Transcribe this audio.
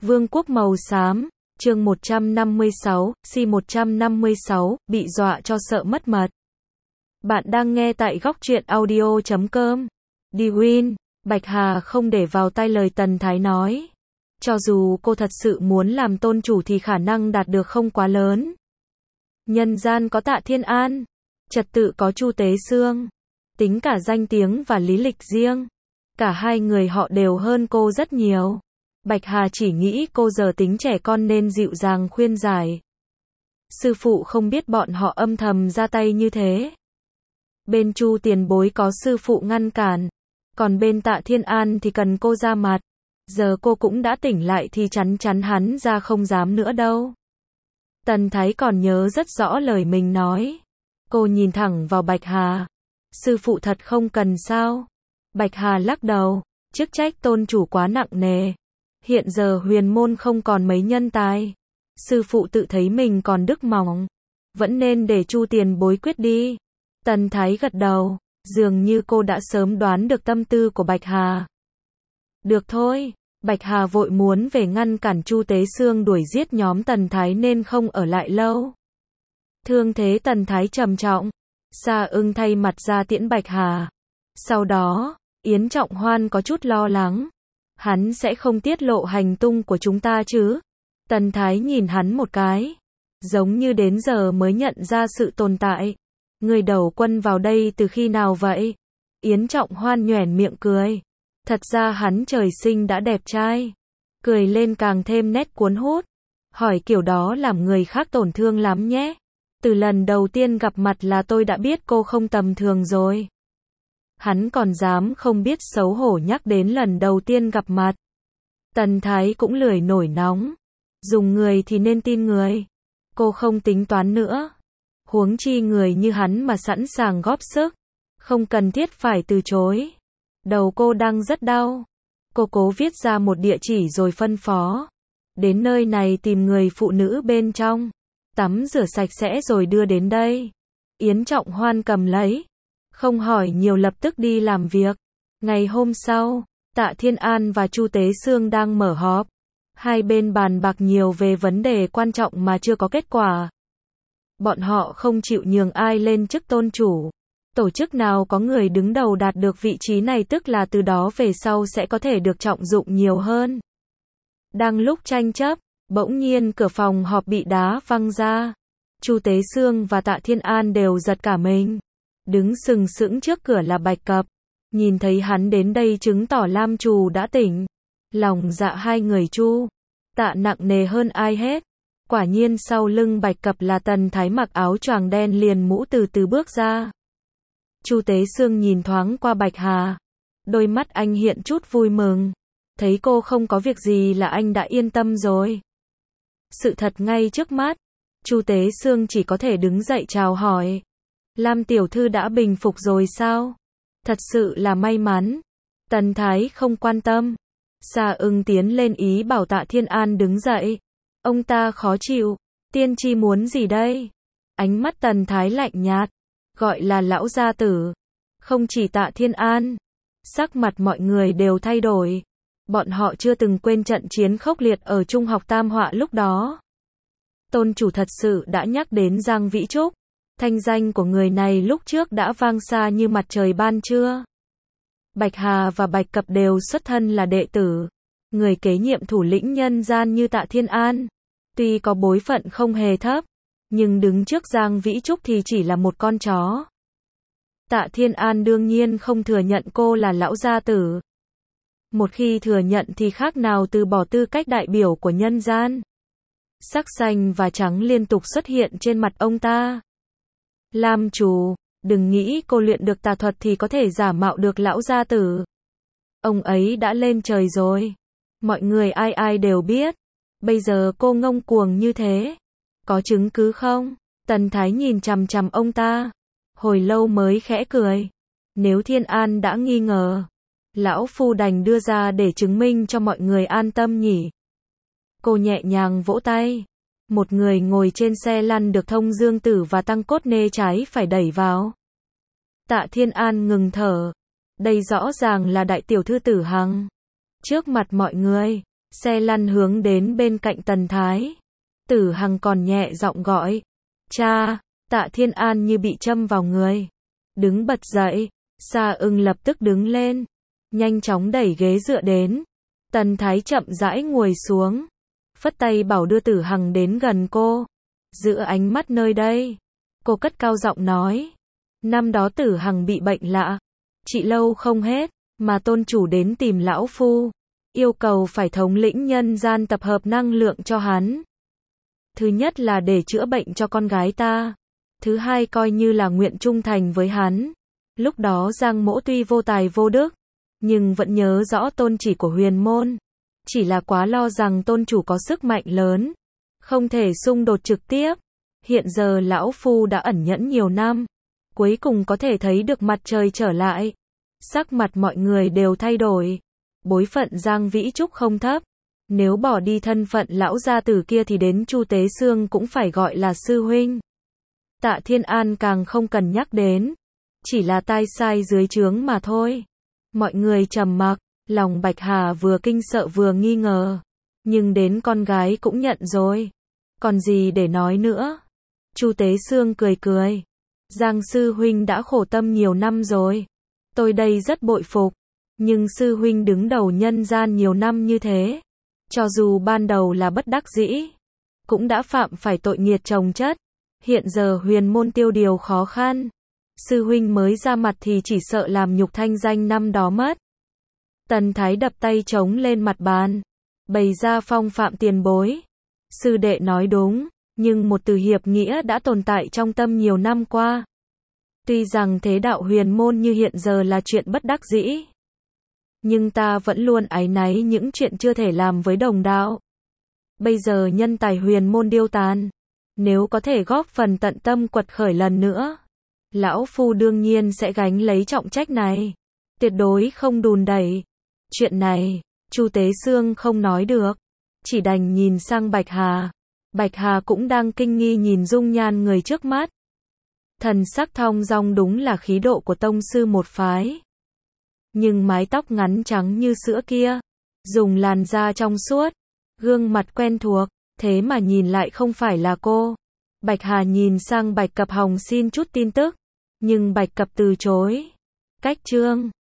Vương quốc màu xám, chương 156, C156, bị dọa cho sợ mất mật. Bạn đang nghe tại góc truyện audio.com. Đi Win, Bạch Hà không để vào tai lời Tần Thái nói. Cho dù cô thật sự muốn làm tôn chủ thì khả năng đạt được không quá lớn. Nhân gian có Tạ Thiên An, trật tự có Chu Tế Xương, tính cả danh tiếng và lý lịch riêng. Cả hai người họ đều hơn cô rất nhiều. Bạch Hà chỉ nghĩ cô giờ tính trẻ con nên dịu dàng khuyên giải. Sư phụ không biết bọn họ âm thầm ra tay như thế. Bên Chu tiền bối có sư phụ ngăn cản, còn bên Tạ Thiên An thì cần cô ra mặt. Giờ cô cũng đã tỉnh lại thì chắn chắn hắn ra không dám nữa đâu. Tần Thái còn nhớ rất rõ lời mình nói. Cô nhìn thẳng vào Bạch Hà. Sư phụ thật không cần sao? Bạch Hà lắc đầu, chức trách tôn chủ quá nặng nề. Hiện giờ huyền môn không còn mấy nhân tài. Sư phụ tự thấy mình còn đức mỏng. Vẫn nên để Chu tiền bối quyết đi. Tần Thái gật đầu, dường như cô đã sớm đoán được tâm tư của Bạch Hà. Được thôi, Bạch Hà vội muốn về ngăn cản Chu Tế Xương đuổi giết nhóm Tần Thái nên không ở lại lâu. Thương thế Tần Thái trầm trọng, Sa Ưng thay mặt ra tiễn Bạch Hà. Sau đó, Yến Trọng Hoan có chút lo lắng. Hắn sẽ không tiết lộ hành tung của chúng ta chứ? Tần Thái nhìn hắn một cái, giống như đến giờ mới nhận ra sự tồn tại. Người đầu quân vào đây từ khi nào vậy? Yến Trọng Hoan nhoẻn miệng cười. Thật ra hắn trời sinh đã đẹp trai. Cười lên càng thêm nét cuốn hút. Hỏi kiểu đó làm người khác tổn thương lắm nhé. Từ lần đầu tiên gặp mặt là tôi đã biết cô không tầm thường rồi. Hắn còn dám không biết xấu hổ nhắc đến lần đầu tiên gặp mặt. Tần Thái cũng lười nổi nóng. Dùng người thì nên tin người. Cô không tính toán nữa. Huống chi người như hắn mà sẵn sàng góp sức. Không cần thiết phải từ chối. Đầu cô đang rất đau. Cô cố viết ra một địa chỉ rồi phân phó. Đến nơi này tìm người phụ nữ bên trong. Tắm rửa sạch sẽ rồi đưa đến đây. Yến Trọng Hoan cầm lấy. Không hỏi nhiều lập tức đi làm việc. Ngày hôm sau, Tạ Thiên An và Chu Tế Xương đang mở họp. Hai bên bàn bạc nhiều về vấn đề quan trọng mà chưa có kết quả. Bọn họ không chịu nhường ai lên chức tôn chủ. Tổ chức nào có người đứng đầu đạt được vị trí này tức là từ đó về sau sẽ có thể được trọng dụng nhiều hơn. Đang lúc tranh chấp, bỗng nhiên cửa phòng họp bị đá văng ra. Chu Tế Xương và Tạ Thiên An đều giật cả mình. Đứng sừng sững trước cửa là Bạch Cập. Nhìn thấy hắn đến đây chứng tỏ Lam Trù đã tỉnh. Lòng dạ hai người Chu, Tạ nặng nề hơn ai hết. Quả nhiên sau lưng Bạch Cập là Tần Thái mặc áo choàng đen liền mũ từ từ bước ra. Chu Tế Xương nhìn thoáng qua Bạch Hà. Đôi mắt anh hiện chút vui mừng. Thấy cô không có việc gì là anh đã yên tâm rồi. Sự thật ngay trước mắt. Chu Tế Xương chỉ có thể đứng dậy chào hỏi. Lam tiểu thư đã bình phục rồi sao? Thật sự là may mắn. Tần Thái không quan tâm. Sa Ưng tiến lên ý bảo Tạ Thiên An đứng dậy. Ông ta khó chịu. Tiên tri muốn gì đây? Ánh mắt Tần Thái lạnh nhạt. Gọi là lão gia tử. Không chỉ Tạ Thiên An. Sắc mặt mọi người đều thay đổi. Bọn họ chưa từng quên trận chiến khốc liệt ở Trung học Tam Họa lúc đó. Tôn chủ thật sự đã nhắc đến Giang Vĩ Trúc. Thanh danh của người này lúc trước đã vang xa như mặt trời ban trưa. Bạch Hà và Bạch Cập đều xuất thân là đệ tử. Người kế nhiệm thủ lĩnh nhân gian như Tạ Thiên An. Tuy có bối phận không hề thấp, nhưng đứng trước Giang Vĩ Trúc thì chỉ là một con chó. Tạ Thiên An đương nhiên không thừa nhận cô là lão gia tử. Một khi thừa nhận thì khác nào từ bỏ tư cách đại biểu của nhân gian. Sắc xanh và trắng liên tục xuất hiện trên mặt ông ta. Lam Trù, đừng nghĩ cô luyện được tà thuật thì có thể giả mạo được lão gia tử. Ông ấy đã lên trời rồi. Mọi người ai ai đều biết. Bây giờ cô ngông cuồng như thế. Có chứng cứ không? Tần Thái nhìn chằm chằm ông ta. Hồi lâu mới khẽ cười. Nếu Thiên An đã nghi ngờ, lão phu đành đưa ra để chứng minh cho mọi người an tâm nhỉ. Cô nhẹ nhàng vỗ tay. Một người ngồi trên xe lăn được Thông Dương Tử và Tăng Cốt Nê trái phải đẩy vào. Tạ Thiên An ngừng thở. Đây rõ ràng là đại tiểu thư Tử Hằng. Trước mặt mọi người, xe lăn hướng đến bên cạnh Tần Thái. Tử Hằng còn nhẹ giọng gọi, cha. Tạ Thiên An như bị châm vào người, đứng bật dậy. Sa Ưng lập tức đứng lên, nhanh chóng đẩy ghế dựa đến. Tần Thái chậm rãi ngồi xuống, phất tay bảo đưa Tử Hằng đến gần cô. Giữ ánh mắt nơi đây, cô cất cao giọng nói. Năm đó Tử Hằng bị bệnh lạ, trị lâu không hết, mà tôn chủ đến tìm lão phu, yêu cầu phải thống lĩnh nhân gian tập hợp năng lượng cho hắn. Thứ nhất là để chữa bệnh cho con gái ta, thứ hai coi như là nguyện trung thành với hắn. Lúc đó Giang Mỗ tuy vô tài vô đức, nhưng vẫn nhớ rõ tôn chỉ của huyền môn. Chỉ là quá lo rằng tôn chủ có sức mạnh lớn, không thể xung đột trực tiếp. Hiện giờ lão phu đã ẩn nhẫn nhiều năm, cuối cùng có thể thấy được mặt trời trở lại. Sắc mặt mọi người đều thay đổi. Bối phận Giang Vĩ Trúc không thấp, nếu bỏ đi thân phận lão gia tử kia thì đến Chu Tế Xương cũng phải gọi là sư huynh. Tạ Thiên An càng không cần nhắc đến, chỉ là tai sai dưới trướng mà thôi. Mọi người trầm mặc, lòng Bạch Hà vừa kinh sợ vừa nghi ngờ, nhưng đến con gái cũng nhận rồi, còn gì để nói nữa. Chu Tế Xương cười cười, Giang sư huynh đã khổ tâm nhiều năm rồi, tôi đây rất bội phục, nhưng sư huynh đứng đầu nhân gian nhiều năm như thế, cho dù ban đầu là bất đắc dĩ, cũng đã phạm phải tội nghiệt chồng chất. Hiện giờ huyền môn tiêu điều khó khăn, sư huynh mới ra mặt thì chỉ sợ làm nhục thanh danh năm đó mất. Tần Thái đập tay trống lên mặt bàn, bày ra phong phạm tiền bối. Sư đệ nói đúng, nhưng một từ hiệp nghĩa đã tồn tại trong tâm nhiều năm qua. Tuy rằng thế đạo huyền môn như hiện giờ là chuyện bất đắc dĩ, nhưng ta vẫn luôn áy náy những chuyện chưa thể làm với đồng đạo. Bây giờ nhân tài huyền môn điêu tàn, nếu có thể góp phần tận tâm quật khởi lần nữa, lão phu đương nhiên sẽ gánh lấy trọng trách này, tuyệt đối không đùn đẩy. Chuyện này, Chu Tế Xương không nói được, chỉ đành nhìn sang Bạch Hà. Bạch Hà cũng đang kinh nghi nhìn dung nhan người trước mắt. Thần sắc thong dong đúng là khí độ của tông sư một phái. Nhưng mái tóc ngắn trắng như sữa kia, dùng làn da trong suốt, gương mặt quen thuộc, thế mà nhìn lại không phải là cô. Bạch Hà nhìn sang Bạch Cập Hồng xin chút tin tức, nhưng Bạch Cập từ chối. Cách chương